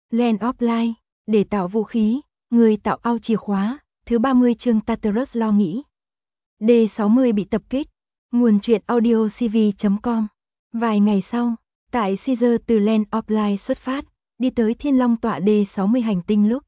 Land of Light, để tạo vũ khí, người tạo ao chìa khóa, thứ 30 chương Tartarus lo nghĩ. D60 bị tập kích. Nguồn truyện audio cv.com. Vài ngày sau, tại Caesar từ Land of Light xuất phát, đi tới Thiên Long tọa D60 hành tinh lúc.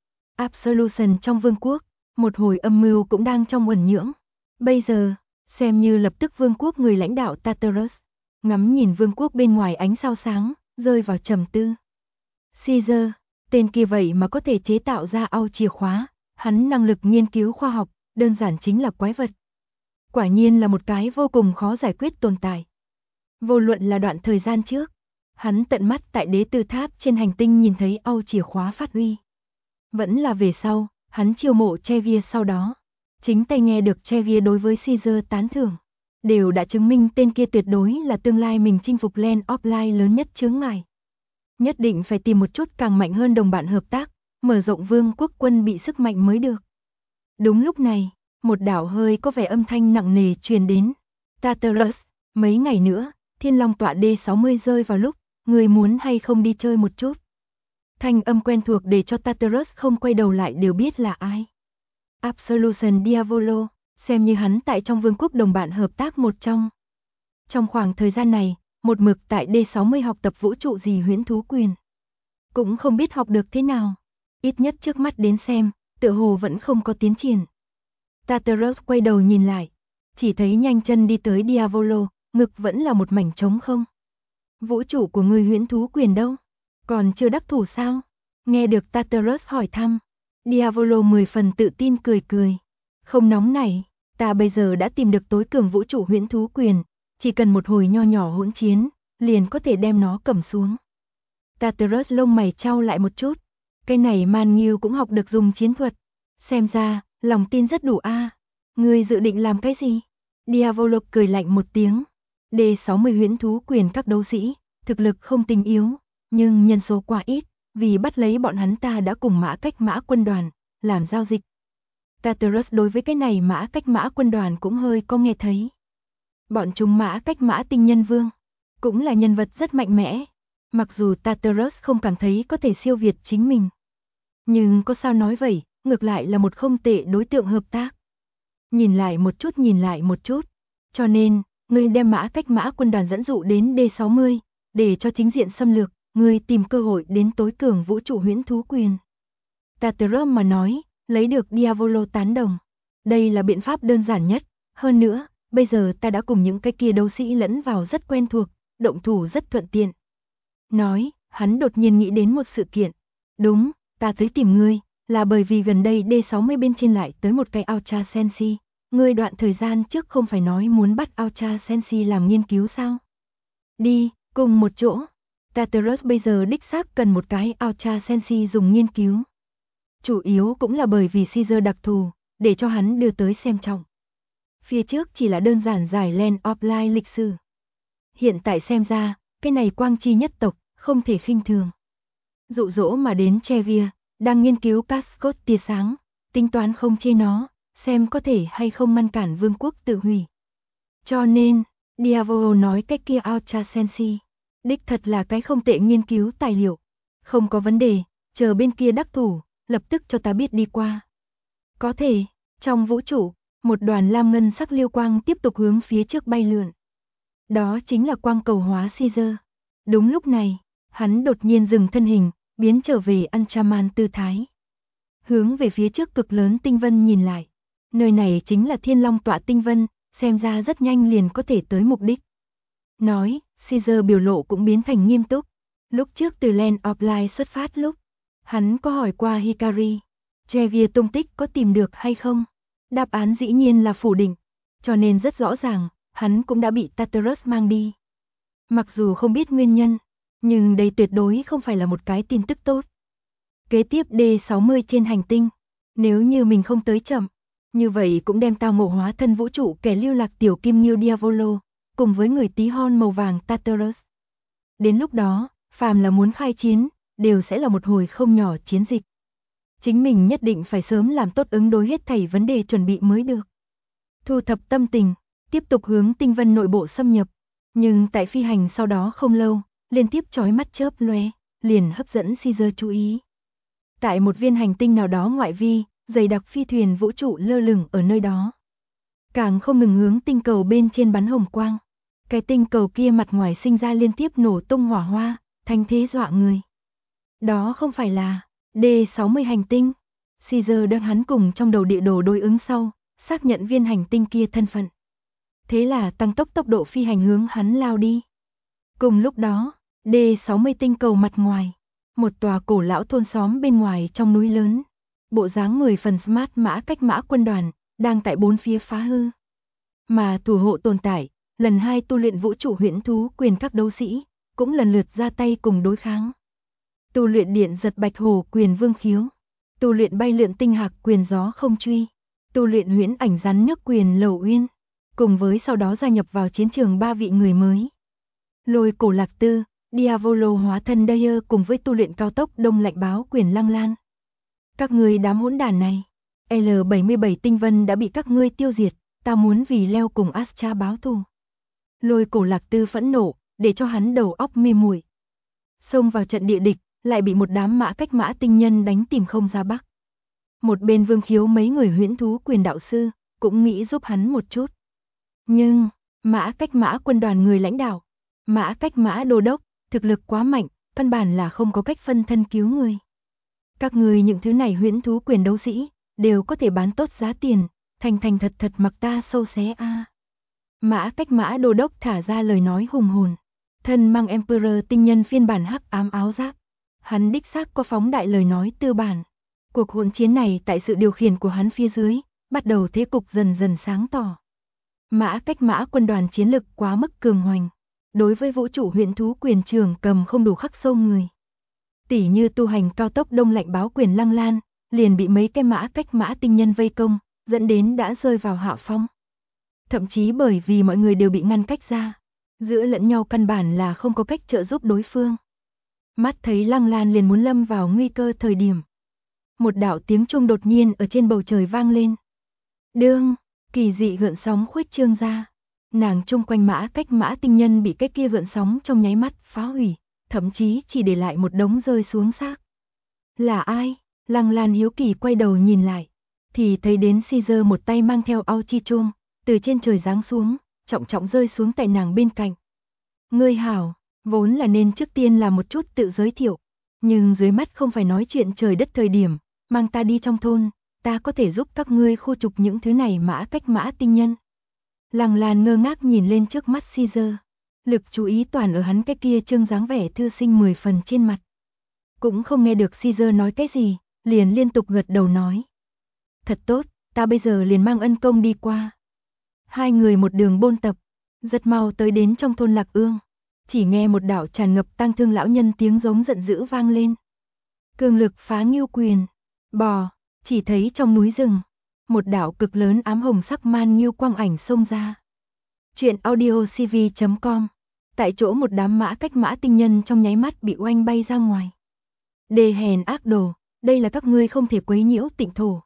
Absolution trong vương quốc, một hồi âm mưu cũng đang trong uẩn nhưỡng. Bây giờ, xem như lập tức vương quốc người lãnh đạo Tartarus, ngắm nhìn vương quốc bên ngoài ánh sao sáng, rơi vào trầm tư. Caesar, tên kia vậy mà có thể chế tạo ra ao chìa khóa, hắn năng lực nghiên cứu khoa học, đơn giản chính là quái vật. Quả nhiên là một cái vô cùng khó giải quyết tồn tại. Vô luận là đoạn thời gian trước, hắn tận mắt tại đế tư tháp trên hành tinh nhìn thấy ao chìa khóa phát huy. Vẫn là về sau, hắn chiêu mộ Chegia sau đó. Chính tay nghe được Chegia đối với Caesar tán thưởng. Đều đã chứng minh tên kia tuyệt đối là tương lai mình chinh phục Land of Light lớn nhất chướng ngại. Nhất định phải tìm một chút càng mạnh hơn đồng bạn hợp tác, mở rộng vương quốc quân bị sức mạnh mới được. Đúng lúc này, một đảo hơi có vẻ âm thanh nặng nề truyền đến. Tartarus, mấy ngày nữa, Thiên Long tọa D60 rơi vào lúc, người muốn hay không đi chơi một chút. Thanh âm quen thuộc để cho Tartarus không quay đầu lại đều biết là ai. Absolution Diavolo, xem như hắn tại trong vương quốc đồng bạn hợp tác một trong. Trong khoảng thời gian này, một mực tại D60 học tập vũ trụ gì huyễn thú quyền. Cũng không biết học được thế nào. Ít nhất trước mắt đến xem, tựa hồ vẫn không có tiến triển. Tartarus quay đầu nhìn lại, chỉ thấy nhanh chân đi tới Diavolo, ngực vẫn là một mảnh trống không. Vũ trụ của người huyễn thú quyền đâu? Còn chưa đắc thủ sao? Nghe được Tartarus hỏi thăm, Diavolo 10 phần tự tin cười cười. Không nóng này, ta bây giờ đã tìm được tối cường vũ trụ huyễn thú quyền, chỉ cần một hồi nho nhỏ hỗn chiến, liền có thể đem nó cầm xuống. Tartarus lông mày chau lại một chút, cái này Man Nghiêu cũng học được dùng chiến thuật. Xem ra, lòng tin rất đủ a. Ngươi dự định làm cái gì? Diavolo cười lạnh một tiếng. D60 huyễn thú quyền các đấu sĩ, thực lực không tinh yếu, nhưng nhân số quá ít, vì bắt lấy bọn hắn ta đã cùng Mã Cách Mã quân đoàn, làm giao dịch. Tartarus đối với cái này Mã Cách Mã quân đoàn cũng hơi có nghe thấy. Bọn chúng Mã Cách Mã tinh nhân vương, cũng là nhân vật rất mạnh mẽ. Mặc dù Tartarus không cảm thấy có thể siêu việt chính mình. Nhưng có sao nói vậy, ngược lại là một không tệ đối tượng hợp tác. Nhìn lại một chút. Cho nên, ngươi đem Mã Cách Mã quân đoàn dẫn dụ đến D60, để cho chính diện xâm lược, ngươi tìm cơ hội đến tối cường vũ trụ huyễn thú quyền. Tartarus mà nói, lấy được Diavolo tán đồng. Đây là biện pháp đơn giản nhất, hơn nữa, bây giờ ta đã cùng những cái kia đấu sĩ lẫn vào rất quen thuộc, động thủ rất thuận tiện. Nói, hắn đột nhiên nghĩ đến một sự kiện. Đúng, ta tới tìm ngươi, là bởi vì gần đây D60 bên trên lại tới một cái Ultra Sensi. Ngươi đoạn thời gian trước không phải nói muốn bắt Ultra Sensi làm nghiên cứu sao? Đi, cùng một chỗ. Tartarus bây giờ đích xác cần một cái Ultra Sensi dùng nghiên cứu. Chủ yếu cũng là bởi vì Caesar đặc thù, để cho hắn đưa tới xem trọng. Phía trước chỉ là đơn giản giải Land of Light lịch sử. Hiện tại xem ra, cái này quang chi nhất tộc, không thể khinh thường. Dụ dỗ mà đến Chegia, đang nghiên cứu Cascos tia sáng, tính toán không chê nó, xem có thể hay không ngăn cản vương quốc tự hủy. Cho nên, Diavolo nói cách kia Ultra Sensi, đích thật là cái không tệ nghiên cứu tài liệu. Không có vấn đề, chờ bên kia đắc thủ, lập tức cho ta biết đi qua. Có thể, trong vũ trụ, một đoàn lam ngân sắc liêu quang tiếp tục hướng phía trước bay lượn. Đó chính là quang cầu hóa Caesar. Đúng lúc này, hắn đột nhiên dừng thân hình, biến trở về Ultraman tư thái. Hướng về phía trước cực lớn tinh vân nhìn lại. Nơi này chính là Thiên Long tọa tinh vân, xem ra rất nhanh liền có thể tới mục đích. Nói, Caesar biểu lộ cũng biến thành nghiêm túc. Lúc trước từ Land of Light xuất phát lúc, hắn có hỏi qua Hikari, Chegia tung tích có tìm được hay không? Đáp án dĩ nhiên là phủ định, cho nên rất rõ ràng, hắn cũng đã bị Tartarus mang đi. Mặc dù không biết nguyên nhân, nhưng đây tuyệt đối không phải là một cái tin tức tốt. Kế tiếp D60 trên hành tinh, nếu như mình không tới chậm, như vậy cũng đem tao ngộ hóa thân vũ trụ kẻ lưu lạc tiểu kim nghiêu Diavolo, cùng với người tí hon màu vàng Tartarus. Đến lúc đó, phàm là muốn khai chiến, đều sẽ là một hồi không nhỏ chiến dịch. Chính mình nhất định phải sớm làm tốt ứng đối hết thảy vấn đề chuẩn bị mới được. Thu thập tâm tình, tiếp tục hướng tinh vân nội bộ xâm nhập. Nhưng tại phi hành sau đó không lâu, liên tiếp chói mắt chớp lóe, liền hấp dẫn Caesar chú ý. Tại một viên hành tinh nào đó ngoại vi, dày đặc phi thuyền vũ trụ lơ lửng ở nơi đó. Càng không ngừng hướng tinh cầu bên trên bắn hồng quang. Cái tinh cầu kia mặt ngoài sinh ra liên tiếp nổ tung hỏa hoa, thanh thế dọa người. Đó không phải là D60 hành tinh. Caesar đưa hắn cùng trong đầu địa đồ đối ứng sau, xác nhận viên hành tinh kia thân phận. Thế là tăng tốc độ phi hành hướng hắn lao đi. Cùng lúc đó, D60 tinh cầu mặt ngoài, một tòa cổ lão thôn xóm bên ngoài trong núi lớn, bộ dáng 10 phần smart mã cách mã quân đoàn, đang tại bốn phía phá hư. Mà thủ hộ tồn tại, lần 2 tu luyện vũ trụ huyễn thú quyền các đấu sĩ, cũng lần lượt ra tay cùng đối kháng. Tu luyện điện giật bạch hổ quyền vương khiếu, tu luyện bay lượn tinh hạc quyền gió không truy, tu luyện huyễn ảnh rắn nước quyền lầu uyên, cùng với sau đó gia nhập vào chiến trường 3 vị người mới. Lôi cổ lạc tư, Diavolo hóa thân Dayer cùng với tu luyện cao tốc đông lạnh báo quyền lăng lan. Các ngươi đám hỗn đản này, L77 tinh vân đã bị các ngươi tiêu diệt, ta muốn vì Leo cùng Astra báo thù. Lôi cổ lạc tư phẫn nộ, để cho hắn đầu óc mê muội. Xông vào trận địa địch, lại bị một đám mã cách mã tinh nhân đánh tìm không ra bắc. Một bên vương khiếu mấy người huyễn thú quyền đạo sư, cũng nghĩ giúp hắn một chút. Nhưng, mã cách mã quân đoàn người lãnh đạo, mã cách mã đô đốc, thực lực quá mạnh, căn bản là không có cách phân thân cứu người. Các người những thứ này huyễn thú quyền đấu sĩ, đều có thể bán tốt giá tiền, thành thật mặc ta sâu xé a. Mã cách mã đô đốc thả ra lời nói hùng hồn, thân mang Emperor tinh nhân phiên bản hắc ám áo giáp. Hắn đích xác có phóng đại lời nói tư bản. Cuộc hỗn chiến này tại sự điều khiển của hắn phía dưới, bắt đầu thế cục dần dần sáng tỏ. Mã cách mã quân đoàn chiến lực quá mức cường hoành. Đối với vũ trụ huyễn thú quyền trường cầm không đủ khắc sâu người. Tỉ như tu hành cao tốc đông lạnh báo quyền lăng lan, liền bị mấy cái mã cách mã tinh nhân vây công, dẫn đến đã rơi vào hạ phong. Thậm chí bởi vì mọi người đều bị ngăn cách ra, giữa lẫn nhau căn bản là không có cách trợ giúp đối phương. Mắt thấy lăng lan liền muốn lâm vào nguy cơ thời điểm. Một đạo tiếng chuông đột nhiên ở trên bầu trời vang lên. Đương, kỳ dị gợn sóng khuếch trương ra. Nàng chung quanh mã cách mã tinh nhân bị cái kia gợn sóng trong nháy mắt phá hủy, thậm chí chỉ để lại một đống rơi xuống xác. Là ai? Lăng Lan hiếu kỳ quay đầu nhìn lại, thì thấy đến Caesar một tay mang theo ao chi chuông, từ trên trời giáng xuống, trọng rơi xuống tại nàng bên cạnh. Ngươi hảo, vốn là nên trước tiên là một chút tự giới thiệu, nhưng dưới mắt không phải nói chuyện trời đất thời điểm, mang ta đi trong thôn, ta có thể giúp các ngươi khu trục những thứ này mã cách mã tinh nhân. Lăng Lan ngơ ngác nhìn lên trước mắt Caesar, lực chú ý toàn ở hắn cái kia trương dáng vẻ thư sinh 10 phần trên mặt. Cũng không nghe được Caesar nói cái gì, liền liên tục gật đầu nói. Thật tốt, ta bây giờ liền mang ân công đi qua. Hai người một đường bôn tập, rất mau tới đến trong thôn Lạc Ương. Chỉ nghe một đạo tràn ngập tang thương lão nhân tiếng giống giận dữ vang lên. Cường lực phá ngưu quyền, bò, chỉ thấy trong núi rừng, một đạo cực lớn ám hồng sắc man ngưu quang ảnh xông ra. Chuyện audiocv.com. Tại chỗ một đám mã cách mã tinh nhân trong nháy mắt bị oanh bay ra ngoài. Đề hèn ác đồ, đây là các ngươi không thể quấy nhiễu tịnh thổ.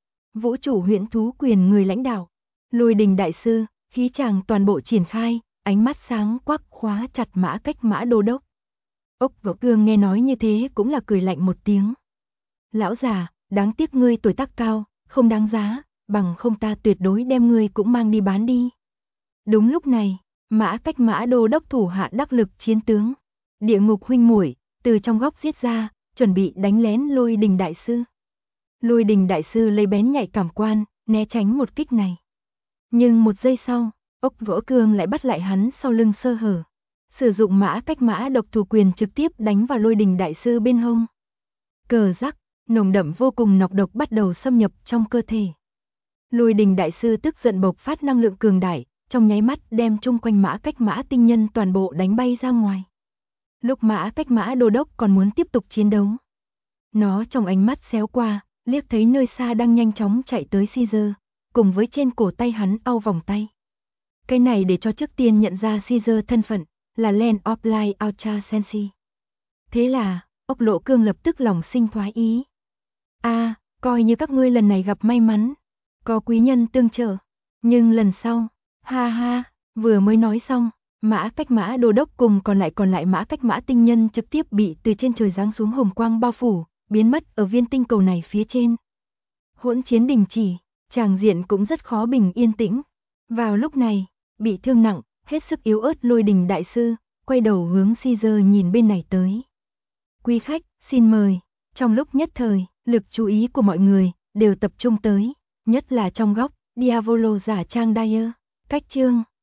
Vũ trụ huyễn thú quyền người lãnh đạo, Lôi Đình đại sư, khí chàng toàn bộ triển khai, ánh mắt sáng quắc khóa chặt mã cách mã đô đốc. Ốc Võ Cương nghe nói như thế cũng là cười lạnh một tiếng. Lão già, đáng tiếc ngươi tuổi tác cao, không đáng giá, bằng không ta tuyệt đối đem ngươi cũng mang đi bán đi. Đúng lúc này, mã cách mã đô đốc thủ hạ đắc lực chiến tướng, Địa Ngục huynh muội từ trong góc giết ra, chuẩn bị đánh lén Lôi Đình đại sư. Lôi Đình đại sư lấy bén nhạy cảm quan, né tránh một kích này. Nhưng một giây sau, Ốc Võ Cương lại bắt lại hắn sau lưng sơ hở, sử dụng mã cách mã độc thủ quyền trực tiếp đánh vào Lôi Đình đại sư bên hông. Cờ rắc, nồng đậm vô cùng nọc độc bắt đầu xâm nhập trong cơ thể. Lôi Đình đại sư tức giận bộc phát năng lượng cường đại, trong nháy mắt đem chung quanh mã cách mã tinh nhân toàn bộ đánh bay ra ngoài. Lúc mã cách mã đô đốc còn muốn tiếp tục chiến đấu, nó trong ánh mắt xéo qua, liếc thấy nơi xa đang nhanh chóng chạy tới Caesar, cùng với trên cổ tay hắn au vòng tay. Cái này để cho trước tiên nhận ra Caesar thân phận, là Land of Light Ultra Sensi. Thế là, Ốc Lộ Cương lập tức lòng sinh thoái ý. Coi như các ngươi lần này gặp may mắn, có quý nhân tương trợ, nhưng lần sau, ha ha, vừa mới nói xong, Mã Cách Mã Đô đốc cùng còn lại Mã Cách Mã tinh nhân trực tiếp bị từ trên trời giáng xuống hồng quang bao phủ, biến mất ở viên tinh cầu này phía trên. Hỗn chiến đình chỉ, tràng diện cũng rất khó bình yên tĩnh. Vào lúc này, bị thương nặng, hết sức yếu ớt Lôi Đình đại sư, quay đầu hướng Caesar nhìn bên này tới. Quý khách, xin mời. Trong lúc nhất thời, lực chú ý của mọi người đều tập trung tới, nhất là trong góc Diavolo giả trang Dyer. Cách chương